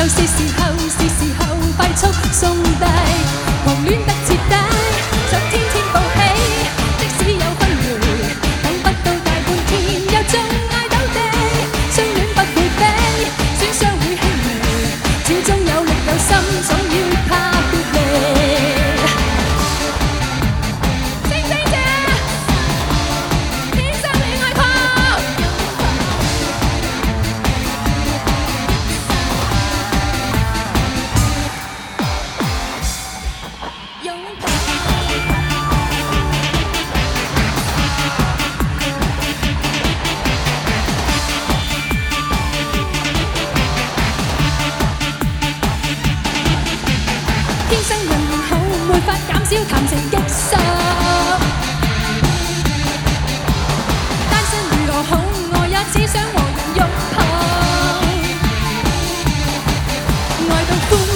又是時候，快速送遞，狂戀得徹底，想天天報喜，即使有分離，等不到大半天，又縱愛到地，相戀不會悲，損傷會輕微，始終有力有心，總要怕別離。天生運氣好，沒法減少談情激索。單身如何好，我也只想和人擁抱，愛到歡。